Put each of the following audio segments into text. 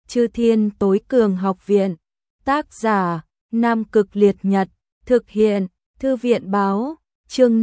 Chư Thiên Tối Cường Học Viện. Tác giả: Nam Cực Liệt Nhật. Thực hiện: Thư viện báo. Chương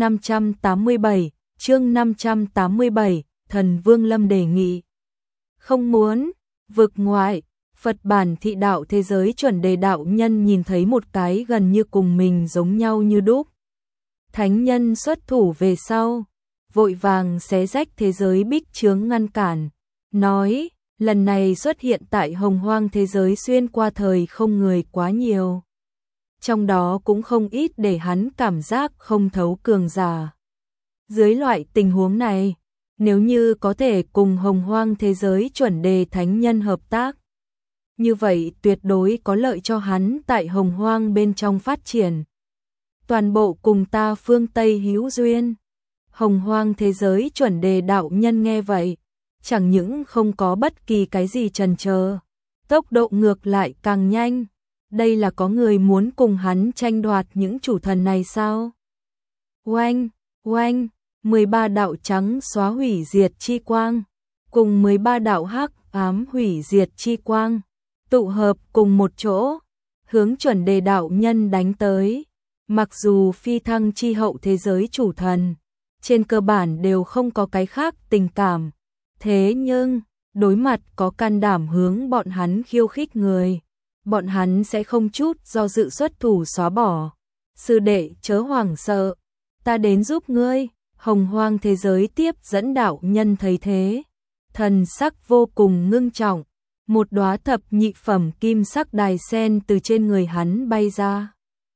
587, Thần Vương Lâm đề nghị. Không muốn. Vực ngoại, Phật bản thị đạo thế giới chuẩn đề đạo nhân nhìn thấy một cái gần như cùng mình giống nhau như đúc. Thánh nhân xuất thủ về sau, vội vàng xé rách thế giới bích chướng ngăn cản, nói, lần này xuất hiện tại hồng hoang thế giới xuyên qua thời không người quá nhiều. Trong đó cũng không ít để hắn cảm giác không thấu cường giả. Dưới loại tình huống này, nếu như có thể cùng hồng hoang thế giới chuẩn đề thánh nhân hợp tác, như vậy tuyệt đối có lợi cho hắn tại hồng hoang bên trong phát triển. Toàn bộ cùng ta phương Tây hữu duyên. Hồng hoang thế giới chuẩn đề đạo nhân nghe vậy, chẳng những không có bất kỳ cái gì chần chờ, tốc độ ngược lại càng nhanh. Đây là có người muốn cùng hắn tranh đoạt những chủ thần này sao? Oanh, oanh, 13 đạo trắng xóa hủy diệt chi quang, cùng 13 đạo hắc ám hủy diệt chi quang, tụ hợp cùng một chỗ, hướng chuẩn đề đạo nhân đánh tới. Mặc dù phi thăng chi hậu thế giới chủ thần, trên cơ bản đều không có cái khác tình cảm, thế nhưng, đối mặt có can đảm hướng bọn hắn khiêu khích người, bọn hắn sẽ không chút do dự xuất thủ xóa bỏ. Sư đệ chớ hoảng sợ, ta đến giúp ngươi. Hồng hoang thế giới tiếp dẫn đạo nhân thấy thế, thần sắc vô cùng ngưng trọng, một đóa thập nhị phẩm kim sắc đài sen từ trên người hắn bay ra,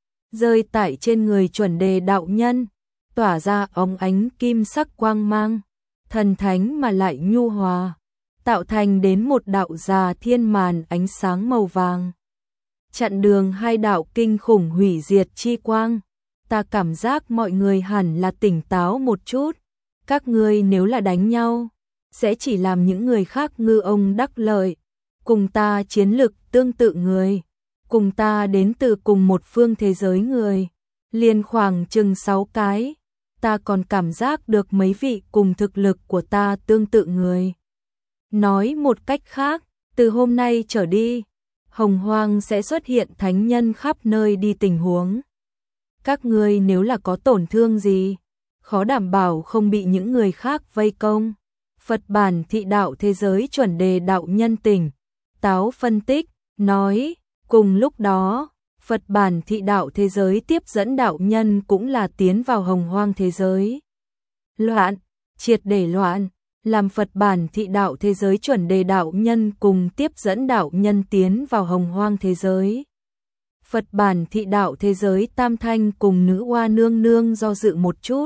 rơi tại trên người chuẩn đề đạo nhân, tỏa ra óng ánh kim sắc quang mang, thần thánh mà lại nhu hòa, tạo thành đến một đạo già thiên màn ánh sáng màu vàng. Chặn đường hai đạo kinh khủng hủy diệt chi quang. Ta cảm giác mọi người hẳn là tỉnh táo một chút. Các ngươi nếu là đánh nhau, sẽ chỉ làm những người khác ngư ông đắc lợi. Cùng ta chiến lực tương tự người, cùng ta đến từ cùng một phương thế giới người, liền khoảng chừng 6 cái. Ta còn cảm giác được mấy vị cùng thực lực của ta tương tự người. Nói một cách khác, từ hôm nay trở đi, hồng hoang sẽ xuất hiện thánh nhân khắp nơi đi tình huống. Các ngươi nếu là có tổn thương gì, khó đảm bảo không bị những người khác vây công. Phật bản thị đạo thế giới chuẩn đề đạo nhân tỉnh táo phân tích, nói, cùng lúc đó, Phật bản thị đạo thế giới tiếp dẫn đạo nhân cũng là tiến vào hồng hoang thế giới. Loạn, triệt để loạn, làm Phật bản thị đạo thế giới chuẩn đề đạo nhân cùng tiếp dẫn đạo nhân tiến vào hồng hoang thế giới. Phật bản thị đạo thế giới tam thanh cùng nữ oa nương nương do dự một chút,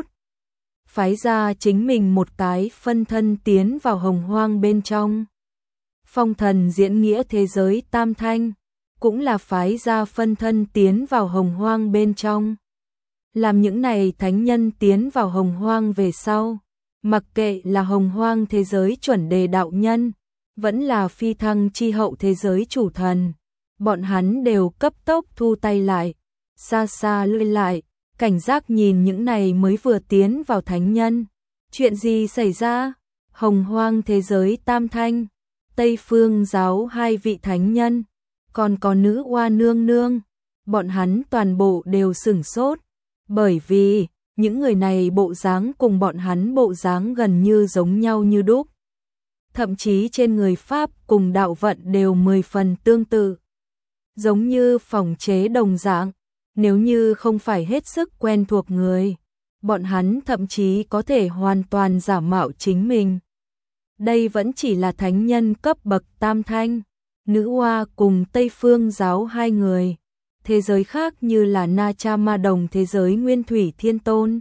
phái ra chính mình một cái phân thân tiến vào hồng hoang bên trong. Phong thần diễn nghĩa thế giới tam thanh cũng là phái ra phân thân tiến vào hồng hoang bên trong. Làm những này thánh nhân tiến vào hồng hoang về sau, mặc kệ là hồng hoang thế giới chuẩn đề đạo nhân, vẫn là phi thăng chi hậu thế giới chủ thần, bọn hắn đều cấp tốc thu tay lại, xa xa lùi lại, cảnh giác nhìn những này mới vừa tiến vào thánh nhân. Chuyện gì xảy ra? Hồng hoang thế giới tam thanh, Tây Phương giáo hai vị thánh nhân, còn có nữ oa nương nương, bọn hắn toàn bộ đều sửng sốt, bởi vì những người này bộ dáng cùng bọn hắn bộ dáng gần như giống nhau như đúc. Thậm chí trên người pháp cùng đạo vận đều 10 phần tương tự, giống như phỏng chế đồng dạng. Nếu như không phải hết sức quen thuộc người, bọn hắn thậm chí có thể hoàn toàn giả mạo chính mình. Đây vẫn chỉ là thánh nhân cấp bậc tam thanh, nữ oa cùng Tây Phương giáo hai người. Thế giới khác như là Na Cha Ma Đồng thế giới Nguyên Thủy Thiên Tôn,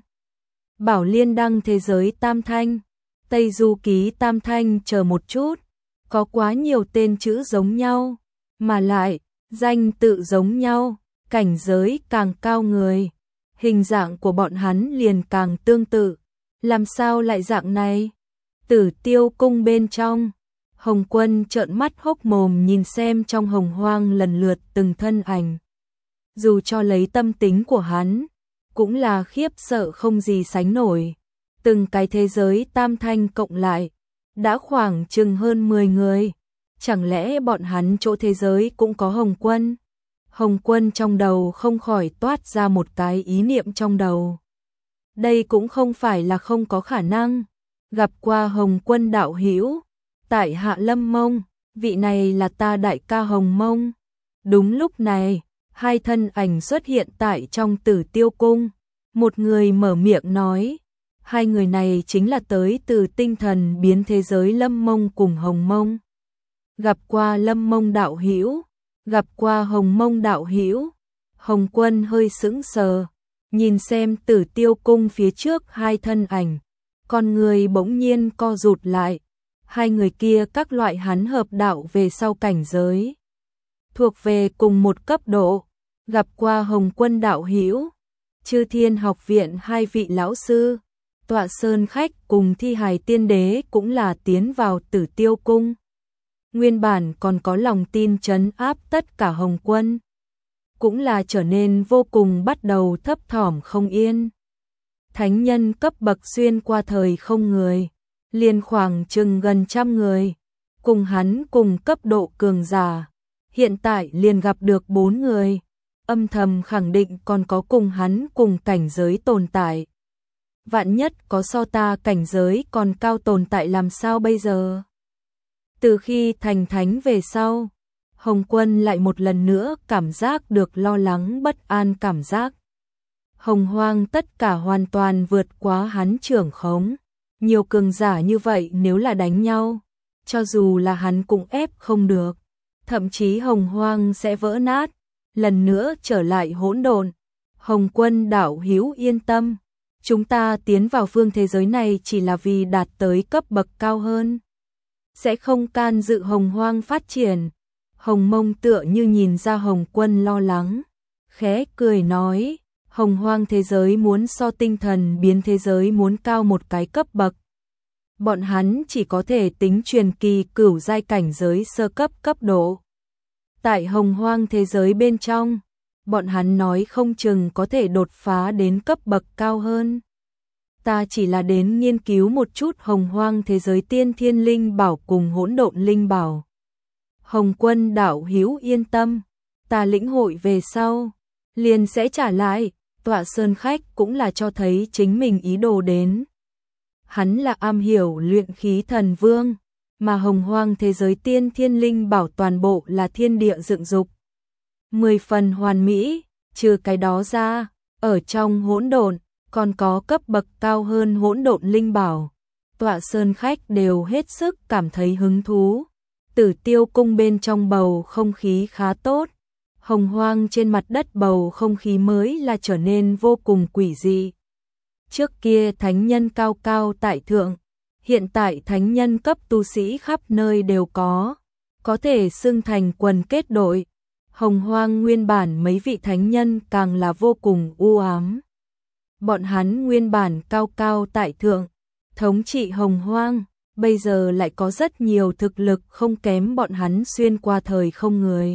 Bảo Liên Đăng thế giới tam thanh, Tây Du Ký tam thanh chờ một chút, có quá nhiều tên chữ giống nhau, mà lại danh tự giống nhau, cảnh giới càng cao người, hình dạng của bọn hắn liền càng tương tự. Làm sao lại dạng này? Tử Tiêu cung bên trong, Hồng Quân trợn mắt hốc mồm nhìn xem trong hồng hoang lần lượt từng thân ảnh. Dù cho lấy tâm tính của hắn, cũng là khiếp sợ không gì sánh nổi. Từng cái thế giới tam thanh cộng lại, đã khoảng chừng hơn 10 người. Chẳng lẽ bọn hắn chỗ thế giới cũng có Hồng Quân? Hồng Quân trong đầu không khỏi toát ra một cái ý niệm trong đầu. Đây cũng không phải là không có khả năng. Gặp qua Hồng Quân đạo hữu, tại Hạ Lâm Mông, vị này là ta đại ca Hồng Mông. Đúng lúc này, hai thân ảnh xuất hiện tại trong Tử Tiêu Cung. Một người mở miệng nói, hai người này chính là tới từ tinh thần biến thế giới Lâm Mông cùng Hồng Mông. Gặp qua Lâm Mông đạo hữu, gặp qua Hồng Mông đạo hữu. Hồng Quân hơi sững sờ, nhìn xem Tử Tiêu Cung phía trước hai thân ảnh, con người bỗng nhiên co rụt lại. Hai người kia các loại hắn hợp đạo về sau cảnh giới, thuộc về cùng một cấp độ. Gặp qua Hồng Quân đạo hữu, Chư Thiên Học viện hai vị lão sư, Tọa Sơn khách cùng Thi Hài Tiên Đế cũng là tiến vào Tử Tiêu Cung. Nguyên bản còn có lòng tin trấn áp tất cả Hồng Quân, cũng là trở nên vô cùng bắt đầu thấp thỏm không yên. Thánh nhân cấp bậc xuyên qua thời không người, liền khoảng chừng gần trăm người, cùng hắn cùng cấp độ cường giả, hiện tại liền gặp được 4 người, âm thầm khẳng định còn có cùng hắn cùng cảnh giới tồn tại. Vạn nhất có so ta cảnh giới còn cao tồn tại làm sao bây giờ? Từ khi thành thánh về sau, Hồng Quân lại một lần nữa cảm giác được lo lắng bất an cảm giác. Hồng Hoang tất cả hoàn toàn vượt quá hắn trưởng khống. Nhiều cường giả như vậy nếu là đánh nhau, cho dù là hắn cũng ép không được. Thậm chí Hồng Hoang sẽ vỡ nát, lần nữa trở lại hỗn độn. Hồng Quân đạo hữu yên tâm, chúng ta tiến vào phương thế giới này chỉ là vì đạt tới cấp bậc cao hơn, sẽ không can dự Hồng Hoang phát triển. Hồng Mông tựa như nhìn ra Hồng Quân lo lắng, khẽ cười nói, Hồng Hoang thế giới muốn so tinh thần biến thế giới muốn cao một cái cấp bậc. Bọn hắn chỉ có thể tính truyền kỳ cửu giai cảnh giới sơ cấp cấp độ. Tại Hồng Hoang thế giới bên trong, bọn hắn nói không chừng có thể đột phá đến cấp bậc cao hơn. Ta chỉ là đến nghiên cứu một chút Hồng Hoang thế giới tiên thiên linh bảo cùng hỗn độn linh bảo. Hồng Quân đạo hữu yên tâm, ta lĩnh hội về sau, liền sẽ trả lại. Tọa Sơn khách cũng là cho thấy chính mình ý đồ đến. Hắn là am hiểu luyện khí thần vương, mà Hồng Hoang thế giới tiên thiên linh bảo toàn bộ là thiên địa dựng dục. 10 phần hoàn mỹ, trừ cái đó ra, ở trong hỗn độn còn có cấp bậc cao hơn hỗn độn linh bảo. Tọa Sơn khách đều hết sức cảm thấy hứng thú. Tử Tiêu Cung bên trong bầu không khí khá tốt. Hồng Hoang trên mặt đất bầu không khí mới là trở nên vô cùng quỷ dị. Trước kia thánh nhân cao cao tại thượng, hiện tại thánh nhân cấp tu sĩ khắp nơi đều có thể xưng thành quần kết đội. Hồng Hoang nguyên bản mấy vị thánh nhân càng là vô cùng u ám. Bọn hắn nguyên bản cao cao tại thượng, thống trị Hồng Hoang, bây giờ lại có rất nhiều thực lực không kém bọn hắn xuyên qua thời không người.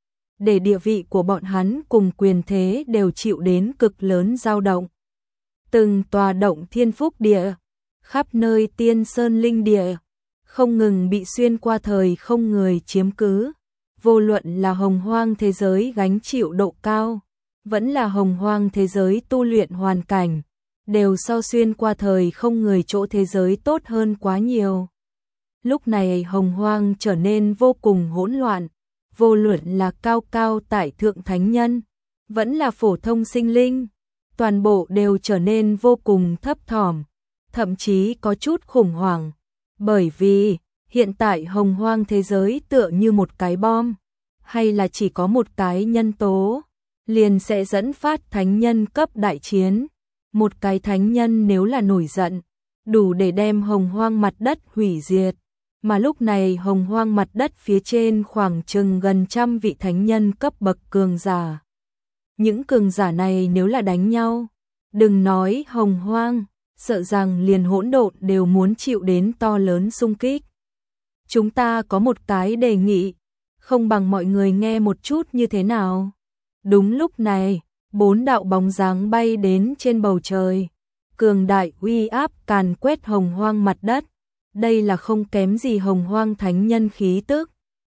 Để địa vị của bọn hắn cùng quyền thế đều chịu đến cực lớn dao động. Từng tòa động thiên phúc địa, khắp nơi tiên sơn linh địa, không ngừng bị xuyên qua thời không người chiếm cứ. Vô luận là Hồng Hoang thế giới gánh chịu độ cao, vẫn là Hồng Hoang thế giới tu luyện hoàn cảnh, đều so xuyên qua thời không người chỗ thế giới tốt hơn quá nhiều. Lúc này Hồng Hoang trở nên vô cùng hỗn loạn. Vô luận là cao cao tại thượng thánh nhân, vẫn là phổ thông sinh linh, toàn bộ đều trở nên vô cùng thấp thỏm, thậm chí có chút khủng hoảng, bởi vì hiện tại Hồng Hoang thế giới tựa như một cái bom, hay là chỉ có một cái nhân tố, liền sẽ dẫn phát thánh nhân cấp đại chiến. Một cái thánh nhân nếu là nổi giận, đủ để đem Hồng Hoang mặt đất hủy diệt. Mà lúc này Hồng Hoang mặt đất phía trên khoảng chừng gần trăm vị thánh nhân cấp bậc cường giả. Những cường giả này nếu là đánh nhau, đừng nói Hồng Hoang, sợ rằng liền hỗn độn đều muốn chịu đến to lớn xung kích. Chúng ta có một cái đề nghị, không bằng mọi người nghe một chút như thế nào. Đúng lúc này, 4 đạo bóng dáng bay đến trên bầu trời, cường đại uy áp càn quét Hồng Hoang mặt đất. Đây là không kém gì Hồng Hoang thánh nhân khí tức,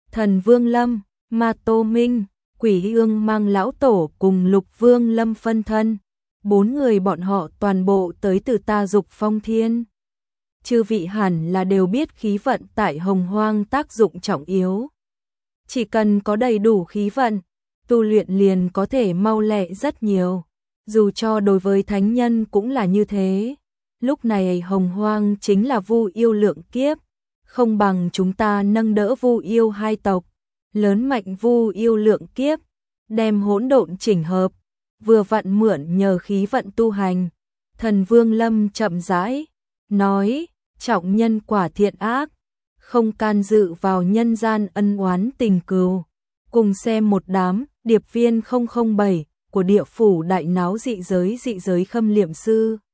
Thần Vương Lâm, Ma Tô Minh, Quỷ Ương mang lão tổ cùng Lục Vương Lâm phân thân. 4 người bọn họ toàn bộ tới từ Ta Dục Phong Thiên. Chư vị hẳn là đều biết khí vận tại Hồng Hoang tác dụng trọng yếu. Chỉ cần có đầy đủ khí vận, tu luyện liền có thể mau lẹ rất nhiều. Dù cho đối với thánh nhân cũng là như thế. Lúc này Hồng Hoang chính là Vu Yêu lượng kiếp, không bằng chúng ta nâng đỡ Vu Yêu hai tộc, lớn mạnh Vu Yêu lượng kiếp, đem hỗn độn chỉnh hợp, vừa vặn mượn nhờ khí vận tu hành. Thần Vương Lâm chậm rãi nói, trọng nhân quả thiện ác, không can dự vào nhân gian ân oán tình cừu. Cùng xem một đám điệp viên 007 của địa phủ đại náo dị giới khâm liệm sư.